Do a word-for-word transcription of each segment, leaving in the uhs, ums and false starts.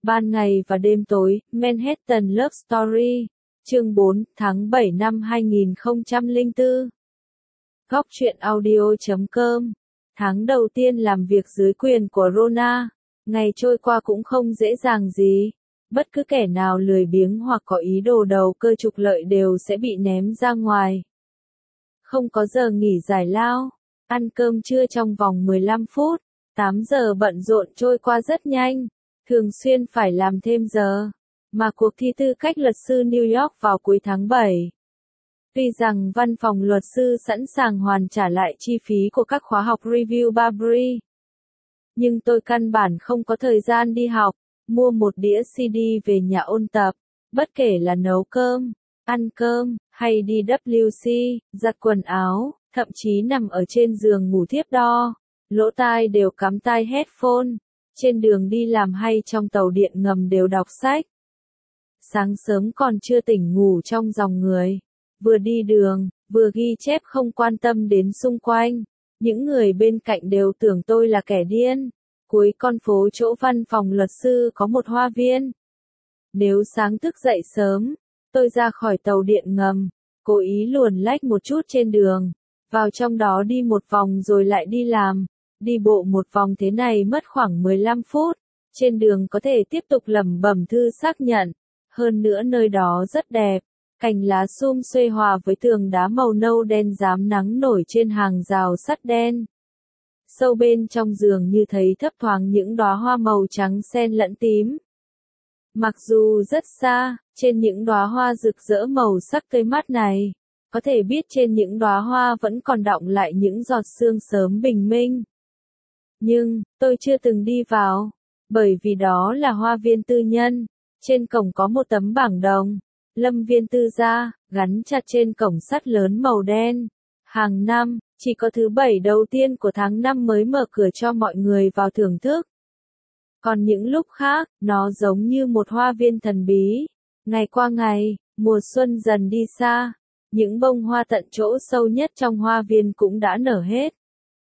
Ban ngày và đêm tối, Manhattan Love Story, chương bốn, tháng bảy năm hai nghìn không trăm lẻ bốn. Góc truyện audio chấm com. Tháng đầu tiên làm việc dưới quyền của Rona, ngày trôi qua cũng không dễ dàng gì. Bất cứ kẻ nào lười biếng hoặc có ý đồ đầu cơ trục lợi đều sẽ bị ném ra ngoài. Không có giờ nghỉ giải lao, ăn cơm trưa trong vòng mười lăm phút, tám giờ bận rộn trôi qua rất nhanh, thường xuyên phải làm thêm giờ, mà cuộc thi tư cách luật sư New York vào cuối tháng bảy. Tuy rằng văn phòng luật sư sẵn sàng hoàn trả lại chi phí của các khóa học Review Barbary, nhưng tôi căn bản không có thời gian đi học, mua một đĩa xê đê về nhà ôn tập, bất kể là nấu cơm, ăn cơm, hay đi vê kép xê, giặt quần áo, thậm chí nằm ở trên giường ngủ thiếp đo, lỗ tai đều cắm tai headphone, trên đường đi làm hay trong tàu điện ngầm đều đọc sách. Sáng sớm còn chưa tỉnh ngủ trong dòng người, vừa đi đường, vừa ghi chép không quan tâm đến xung quanh, những người bên cạnh đều tưởng tôi là kẻ điên. Cuối con phố chỗ văn phòng luật sư có một hoa viên. Nếu sáng thức dậy sớm, tôi ra khỏi tàu điện ngầm, cố ý luồn lách một chút trên đường, vào trong đó đi một vòng rồi lại đi làm. Đi bộ một vòng thế này mất khoảng mười lăm phút, trên đường có thể tiếp tục lẩm bẩm thư xác nhận. Hơn nữa nơi đó rất đẹp, cành lá sum xuê hòa với tường đá màu nâu đen rám nắng nổi trên hàng rào sắt đen. Sâu bên trong giường như thấy thấp thoáng những đóa hoa màu trắng xen lẫn tím. Mặc dù rất xa, trên những đóa hoa rực rỡ màu sắc tươi mát này, có thể biết trên những đóa hoa vẫn còn đọng lại những giọt sương sớm bình minh. Nhưng, tôi chưa từng đi vào, bởi vì đó là hoa viên tư nhân, trên cổng có một tấm bảng đồng, Lâm viên tư gia, gắn chặt trên cổng sắt lớn màu đen. Hàng năm, chỉ có thứ bảy đầu tiên của tháng năm mới mở cửa cho mọi người vào thưởng thức. Còn những lúc khác, nó giống như một hoa viên thần bí. Ngày qua ngày, mùa xuân dần đi xa, những bông hoa tận chỗ sâu nhất trong hoa viên cũng đã nở hết.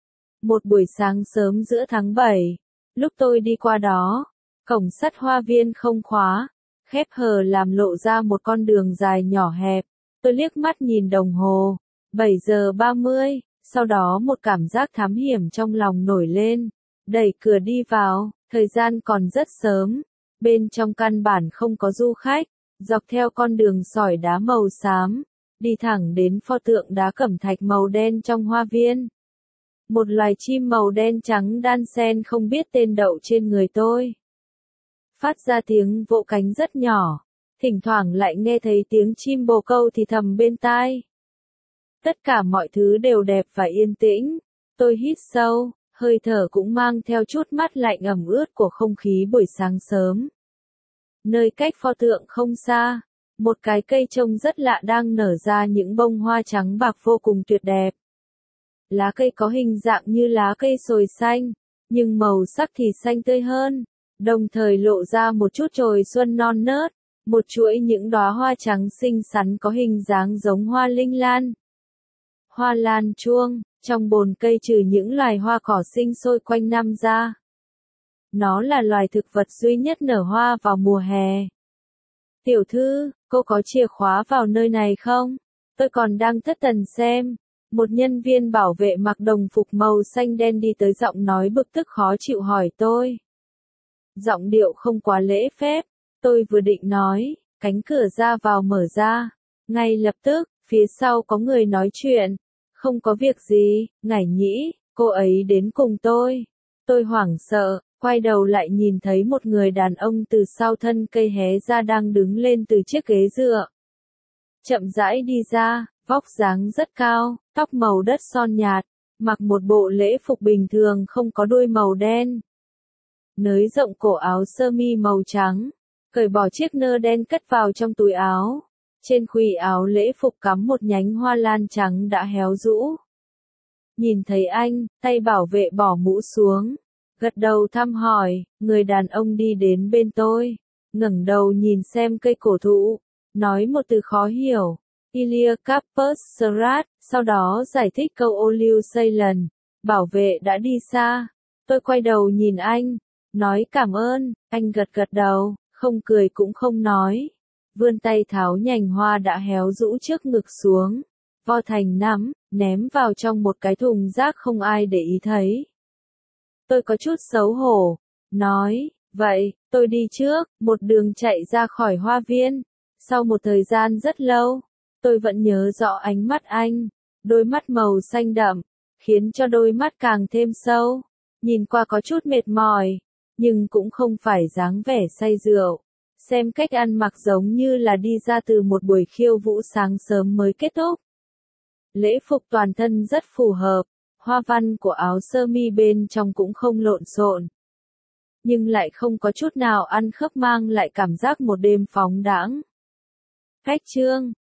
Một buổi sáng sớm giữa tháng bảy, lúc tôi đi qua đó, cổng sắt hoa viên không khóa, khép hờ làm lộ ra một con đường dài nhỏ hẹp. Tôi liếc mắt nhìn đồng hồ, bảy giờ ba mươi, sau đó một cảm giác thám hiểm trong lòng nổi lên, đẩy cửa đi vào, thời gian còn rất sớm, bên trong căn bản không có du khách, dọc theo con đường sỏi đá màu xám, đi thẳng đến pho tượng đá cẩm thạch màu đen trong hoa viên. Một loài chim màu đen trắng đan xen không biết tên đậu trên người tôi. Phát ra tiếng vỗ cánh rất nhỏ, thỉnh thoảng lại nghe thấy tiếng chim bồ câu thì thầm bên tai. Tất cả mọi thứ đều đẹp và yên tĩnh, tôi hít sâu, hơi thở cũng mang theo chút mát lạnh ẩm ướt của không khí buổi sáng sớm. Nơi cách pho tượng không xa, một cái cây trông rất lạ đang nở ra những bông hoa trắng bạc vô cùng tuyệt đẹp. Lá cây có hình dạng như lá cây sồi xanh, nhưng màu sắc thì xanh tươi hơn, đồng thời lộ ra một chút chồi xuân non nớt, một chuỗi những đóa hoa trắng xinh xắn có hình dáng giống hoa linh lan. Hoa lan chuông, trong bồn cây trừ những loài hoa cỏ sinh sôi quanh năm ra. Nó là loài thực vật duy nhất nở hoa vào mùa hè. Tiểu thư, cô có chìa khóa vào nơi này không? Tôi còn đang thất thần xem. Một nhân viên bảo vệ mặc đồng phục màu xanh đen đi tới giọng nói bực tức khó chịu hỏi tôi. Giọng điệu không quá lễ phép, tôi vừa định nói, cánh cửa ra vào mở ra. Ngay lập tức, phía sau có người nói chuyện. Không có việc gì, Ngải Nhĩ, cô ấy đến cùng tôi. Tôi hoảng sợ, quay đầu lại nhìn thấy một người đàn ông từ sau thân cây hé ra đang đứng lên từ chiếc ghế dựa. Chậm rãi đi ra, vóc dáng rất cao, tóc màu đất son nhạt, mặc một bộ lễ phục bình thường không có đuôi màu đen. Nới rộng cổ áo sơ mi màu trắng, cởi bỏ chiếc nơ đen cất vào trong túi áo. Trên khuỷu áo lễ phục cắm một nhánh hoa lan trắng đã héo rũ. Nhìn thấy anh, tay bảo vệ bỏ mũ xuống, gật đầu thăm hỏi, người đàn ông đi đến bên tôi, ngẩng đầu nhìn xem cây cổ thụ, nói một từ khó hiểu, Ilia Capus Serat, sau đó giải thích câu Olive Ceylan, bảo vệ đã đi xa. Tôi quay đầu nhìn anh, Nói cảm ơn, anh gật gật đầu, không cười cũng không nói. Vươn tay tháo nhành hoa đã héo rũ trước ngực xuống, vo thành nắm, ném vào trong một cái thùng rác không ai để ý thấy. Tôi có chút xấu hổ, nói, vậy, tôi đi trước, một đường chạy ra khỏi hoa viên. Sau một thời gian rất lâu, tôi vẫn nhớ rõ ánh mắt anh, đôi mắt màu xanh đậm, khiến cho đôi mắt càng thêm sâu, nhìn qua có chút mệt mỏi, nhưng cũng không phải dáng vẻ say rượu. Xem cách ăn mặc giống như là đi ra từ một buổi khiêu vũ sáng sớm mới kết thúc. Lễ phục toàn thân rất phù hợp, hoa văn của áo sơ mi bên trong cũng không lộn xộn, nhưng lại không có chút nào ăn khớp, mang lại cảm giác một đêm phóng đãng. Cách chương